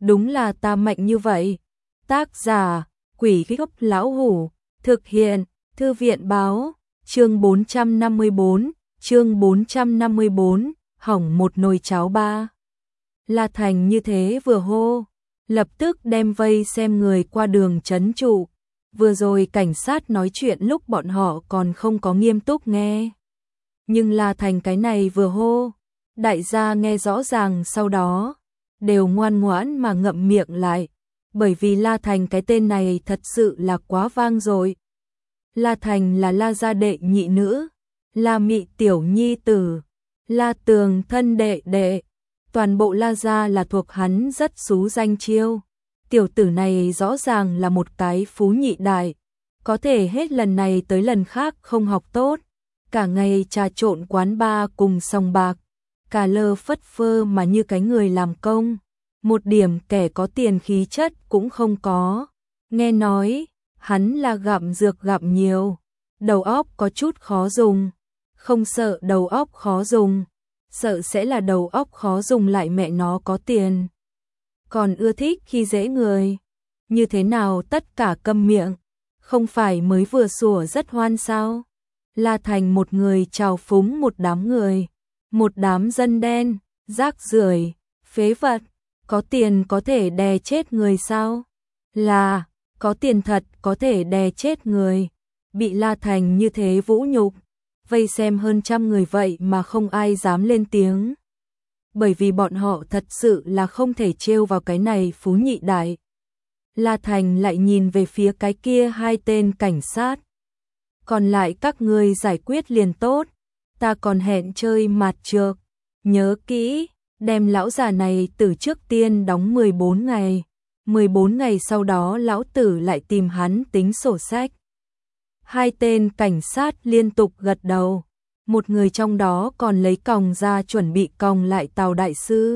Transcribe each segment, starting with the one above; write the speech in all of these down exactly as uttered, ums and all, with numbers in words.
đúng là ta mạnh như vậy. Tác giả, Quỷ Gốc Lão Hủ, thực hiện, Thư viện báo, chương bốn trăm năm mươi bốn, chương bốn trăm năm mươi bốn, hỏng một nồi cháo ba. La Thành như thế vừa hô, lập tức đem vây xem người qua đường trấn trụ. Vừa rồi cảnh sát nói chuyện lúc bọn họ còn không có nghiêm túc nghe. Nhưng La Thành cái này vừa hô, đại gia nghe rõ ràng, sau đó đều ngoan ngoãn mà ngậm miệng lại, bởi vì La Thành cái tên này thật sự là quá vang dội. La Thành là La gia đệ nhị nữ, La Mị tiểu nhi tử, La Tường thân đệ đệ, toàn bộ La gia là thuộc hắn rất xú danh chiêu. Tiểu tử này rõ ràng là một cái phú nhị đại, có thể hết lần này tới lần khác không học tốt, cả ngày trà trộn quán bar cùng sòng bạc, cà lơ phất phơ mà như cái người làm công, một điểm kẻ có tiền khí chất cũng không có. Nghe nói, hắn là gặm dược gặm nhiều, đầu óc có chút khó dùng, không sợ đầu óc khó dùng, sợ sẽ là đầu óc khó dùng lại mẹ nó có tiền. Còn ưa thích khi dễ người, như thế nào tất cả câm miệng, không phải mới vừa sủa rất hoan sao? La Thành một người trào phúng một đám người, một đám dân đen, rác rưởi, phế vật, có tiền có thể đè chết người sao? Là, có tiền thật có thể đè chết người, bị La Thành như thế vũ nhục, vây xem hơn trăm người vậy mà không ai dám lên tiếng. Bởi vì bọn họ thật sự là không thể trêu vào cái này phú nhị đại. La Thành lại nhìn về phía cái kia hai tên cảnh sát. Còn lại các ngươi giải quyết liền tốt, ta còn hẹn chơi mạt trược. Nhớ kỹ, đem lão già này từ trước tiên đóng mười bốn ngày. mười bốn ngày sau đó lão tử lại tìm hắn tính sổ sách. Hai tên cảnh sát liên tục gật đầu. Một người trong đó còn lấy còng ra chuẩn bị còng lại Tào đại sư.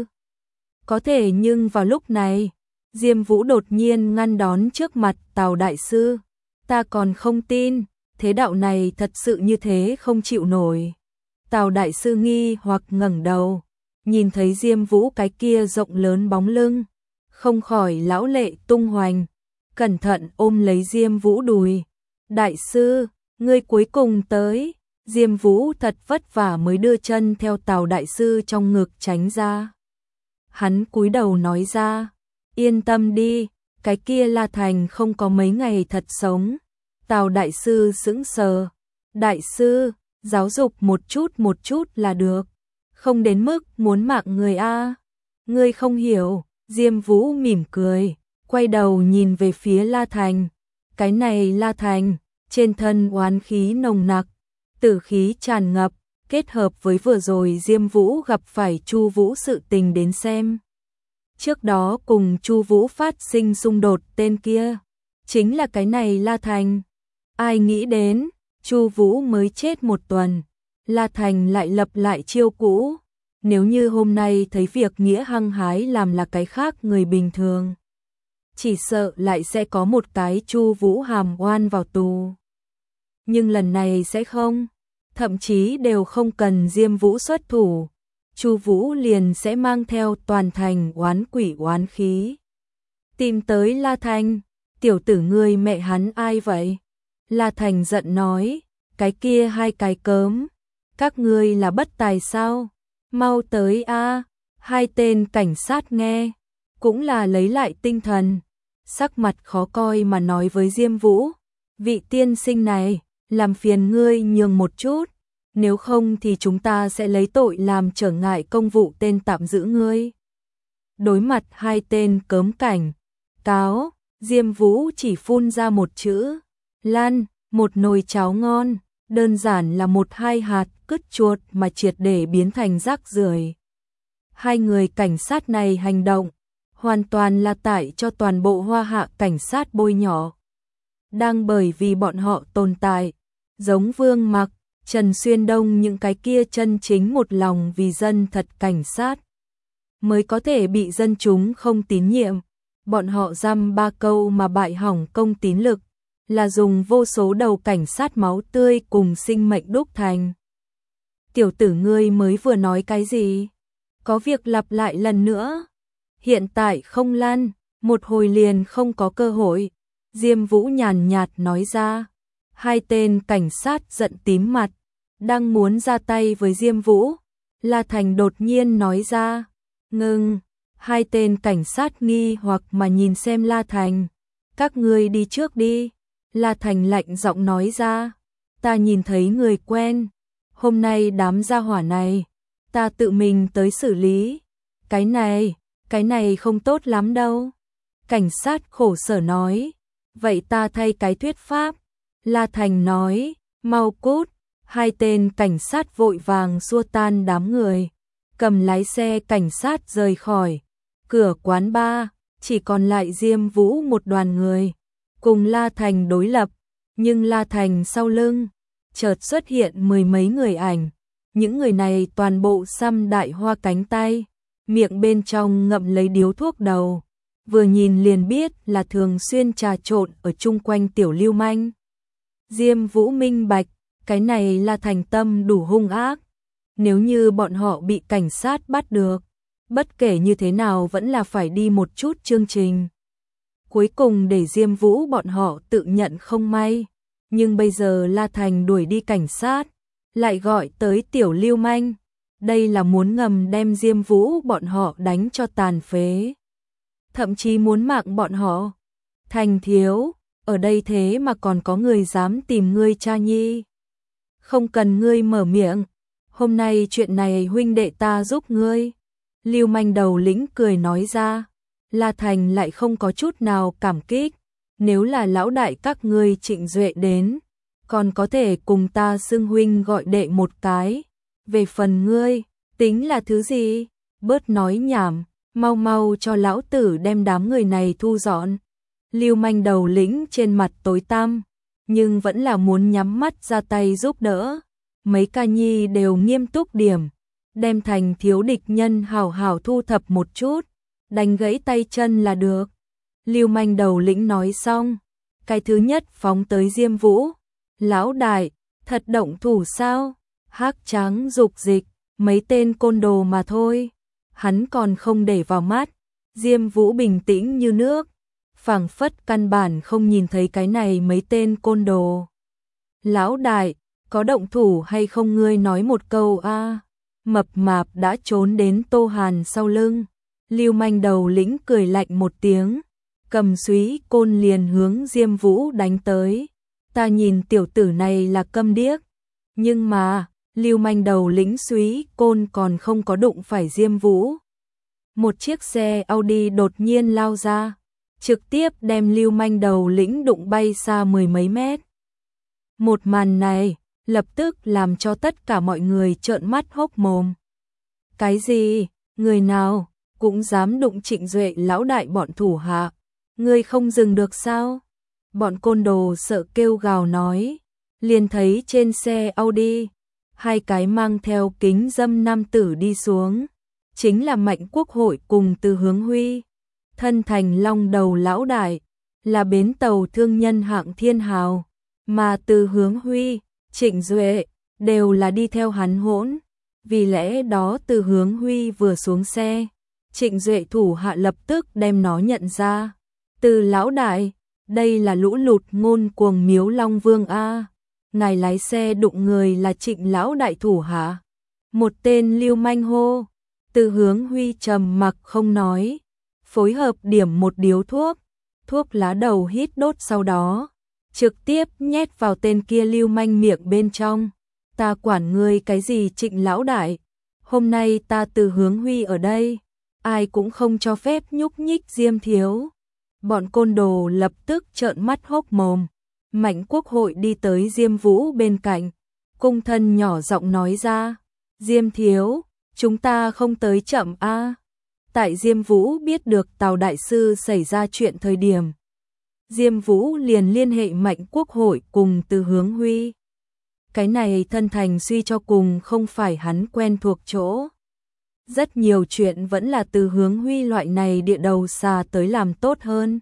Có thể nhưng vào lúc này, Diêm Vũ đột nhiên ngăn đón trước mặt Tào đại sư. Ta còn không tin, thế đạo này thật sự như thế không chịu nổi. Tào đại sư nghi hoặc ngẩng đầu, nhìn thấy Diêm Vũ cái kia rộng lớn bóng lưng, không khỏi lão lệ tung hoành, cẩn thận ôm lấy Diêm Vũ đùi. Đại sư, ngươi cuối cùng tới. Diêm Vũ thật vất vả mới đưa chân theo Tào đại sư trong ngực tránh ra. Hắn cúi đầu nói ra, yên tâm đi, cái kia La Thành không có mấy ngày thật sống. Tào đại sư sững sờ, đại sư, giáo dục một chút một chút là được, không đến mức muốn mạng người a. Ngươi không hiểu. Diêm Vũ mỉm cười, quay đầu nhìn về phía La Thành. Cái này La Thành, trên thân oán khí nồng nặc, tử khí tràn ngập, kết hợp với vừa rồi Diêm Vũ gặp phải Chu Vũ sự tình đến xem. Trước đó cùng Chu Vũ phát sinh xung đột tên kia, chính là cái này La Thành. Ai nghĩ đến, Chu Vũ mới chết một tuần, La Thành lại lập lại chiêu cũ. Nếu như hôm nay thấy việc nghĩa hăng hái làm là cái khác người bình thường, chỉ sợ lại sẽ có một cái Chu Vũ hàm oan vào tù. Nhưng lần này sẽ không, thậm chí đều không cần Diêm Vũ xuất thủ, Chu Vũ liền sẽ mang theo toàn thành oán quỷ oán khí tìm tới La Thành. Tiểu tử ngươi mẹ hắn ai vậy? La Thành giận nói, cái kia hai cái cớm, các ngươi là bất tài sao? Mau tới a. Hai tên cảnh sát nghe, cũng là lấy lại tinh thần, sắc mặt khó coi mà nói với Diêm Vũ, vị tiên sinh này, làm phiền ngươi nhường một chút, nếu không thì chúng ta sẽ lấy tội làm trở ngại công vụ tên tạm giữ ngươi. Đối mặt hai tên cớm cảnh cáo, Diêm Vũ chỉ phun ra một chữ, lan, một nồi cháo ngon, đơn giản là một hai hạt cứt chuột mà triệt để biến thành rác rưởi. Hai người cảnh sát này hành động, hoàn toàn là tại cho toàn bộ Hoa Hạ cảnh sát bôi nhọ. Đang bởi vì bọn họ tồn tại, giống Vương Mặc, Trần Xuyên Đông những cái kia chân chính một lòng vì dân thật cảnh sát, mới có thể bị dân chúng không tín nhiệm. Bọn họ dăm ba câu mà bại hỏng công tín lực, là dùng vô số đầu cảnh sát máu tươi cùng sinh mệnh đúc thành. Tiểu tử ngươi mới vừa nói cái gì? Có việc lặp lại lần nữa. hiện tại không lăn, một hồi liền không có cơ hội. Diêm Vũ nhàn nhạt nói ra. Hai tên cảnh sát giận tím mặt, đang muốn ra tay với Diêm Vũ. La Thành đột nhiên nói ra. Ngưng, hai tên cảnh sát nghi hoặc mà nhìn xem La Thành. Các ngươi đi trước đi. La Thành lạnh giọng nói ra. Ta nhìn thấy người quen. Hôm nay đám gia hỏa này, ta tự mình tới xử lý. Cái này, cái này không tốt lắm đâu. Cảnh sát khổ sở nói. Vậy ta thay cái thuyết pháp. La Thành nói, mau cút. Hai tên cảnh sát vội vàng xua tan đám người, cầm lái xe cảnh sát rời khỏi. Cửa quán bar, chỉ còn lại Diêm Vũ một đoàn người, cùng La Thành đối lập. Nhưng La Thành sau lưng, chợt xuất hiện mười mấy người ảnh. Những người này toàn bộ xăm đại hoa cánh tay, miệng bên trong ngậm lấy điếu thuốc đầu. Vừa nhìn liền biết là thường xuyên trà trộn ở chung quanh tiểu lưu manh. Diêm Vũ minh bạch, cái này là thành tâm đủ hung ác. Nếu như bọn họ bị cảnh sát bắt được, bất kể như thế nào vẫn là phải đi một chút chương trình. Cuối cùng để Diêm Vũ bọn họ tự nhận không may. Nhưng bây giờ La Thành đuổi đi cảnh sát, lại gọi tới tiểu lưu manh. Đây là muốn ngầm đem Diêm Vũ bọn họ đánh cho tàn phế. Thậm chí muốn mạng bọn họ. Thành thiếu, ở đây thế mà còn có người dám tìm ngươi cha nhi. Không cần ngươi mở miệng, hôm nay chuyện này huynh đệ ta giúp ngươi. Lưu manh đầu lĩnh cười nói ra. La Thành lại không có chút nào cảm kích. Nếu là lão đại các ngươi Trịnh Duệ đến, còn có thể cùng ta xưng huynh gọi đệ một cái. Về phần ngươi, tính là thứ gì? Bớt nói nhảm, mau mau cho lão tử đem đám người này thu dọn. Lưu manh đầu lĩnh trên mặt tối tăm, nhưng vẫn là muốn nhắm mắt ra tay giúp đỡ. Mấy ca nhi đều nghiêm túc điểm, đem thành thiếu địch nhân hảo hảo thu thập một chút, đánh gãy tay chân là được. Lưu manh đầu lĩnh nói xong, cái thứ nhất phóng tới Diêm Vũ. Lão đại, thật động thủ sao? Hắc Tráng dục dịch, mấy tên côn đồ mà thôi. Hắn còn không để vào mắt. Diêm Vũ bình tĩnh như nước, phảng phất căn bản không nhìn thấy cái này mấy tên côn đồ. Lão đại, có động thủ hay không ngươi nói một câu a? À? Mập mạp đã trốn đến Tô Hàn sau lưng. Lưu manh đầu lĩnh cười lạnh một tiếng, cầm súy côn liền hướng Diêm Vũ đánh tới. Ta nhìn tiểu tử này là câm điếc, nhưng mà Lưu manh đầu lĩnh súy côn còn không có đụng phải Diêm Vũ. Một chiếc xe Audi đột nhiên lao ra, trực tiếp đem Lưu manh đầu lĩnh đụng bay xa mười mấy mét. Một màn này lập tức làm cho tất cả mọi người trợn mắt hốc mồm. Cái gì? Người nào cũng dám đụng Trịnh Duệ lão đại bọn thủ hạ? Ngươi không dừng được sao? Bọn côn đồ sợ kêu gào nói. Liền thấy trên xe Audi, hai cái mang theo kính dâm nam tử đi xuống. Chính là Mạnh Quốc Hội cùng Từ Hướng Huy. Thân thành long đầu lão đại, là bến tàu thương nhân hạng thiên hào. Mà Từ Hướng Huy, Trịnh Duệ, đều là đi theo hắn hỗn. Vì lẽ đó Từ Hướng Huy vừa xuống xe, Trịnh Duệ thủ hạ lập tức đem nó nhận ra. Từ lão đại, đây là lũ lụt ngôn cuồng Miếu Long Vương A. Ngài lái xe đụng người là Trịnh lão đại thủ hạ. Một tên lưu manh hô. Từ Hướng Huy trầm mặc không nói, phối hợp điểm một điếu thuốc, thuốc lá đầu hít đốt sau đó, trực tiếp nhét vào tên kia lưu manh miệng bên trong. Ta quản ngươi cái gì Trịnh lão đại, hôm nay ta Từ Hướng Huy ở đây, ai cũng không cho phép nhúc nhích Diêm thiếu. Bọn côn đồ lập tức trợn mắt hốc mồm. Mạnh Quốc Hội đi tới Diêm Vũ bên cạnh, cung thân nhỏ giọng nói ra. Diêm thiếu, chúng ta không tới chậm a. À. Tại Diêm Vũ biết được Tào đại sư xảy ra chuyện thời điểm, Diêm Vũ liền liên hệ Mạnh Quốc Hội cùng Từ Hướng Huy. Cái này thân thành suy cho cùng không phải hắn quen thuộc chỗ. Rất nhiều chuyện vẫn là Từ Hướng Huy loại này địa đầu xà tới làm tốt hơn.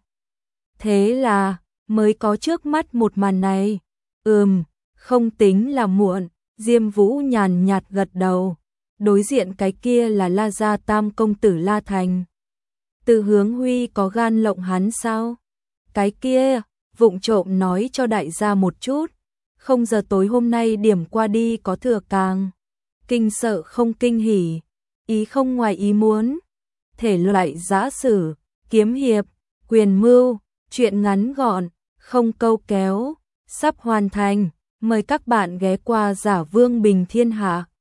Thế là mới có trước mắt một màn này. Ừm, không tính là muộn. Diêm Vũ nhàn nhạt gật đầu. Đối diện cái kia là La Gia Tam công tử La Thành. Từ Hướng Huy có gan lộng hắn sao? Cái kia, vụng trộm nói cho đại gia một chút, không giờ tối hôm nay điểm qua đi có thừa càng. Kinh sợ không kinh hỉ, ý không ngoài ý muốn. Thể loại giã sử, kiếm hiệp, quyền mưu, truyện ngắn gọn, không câu kéo, sắp hoàn thành. Mời các bạn ghé qua Giả Vương Bình Thiên Hạ.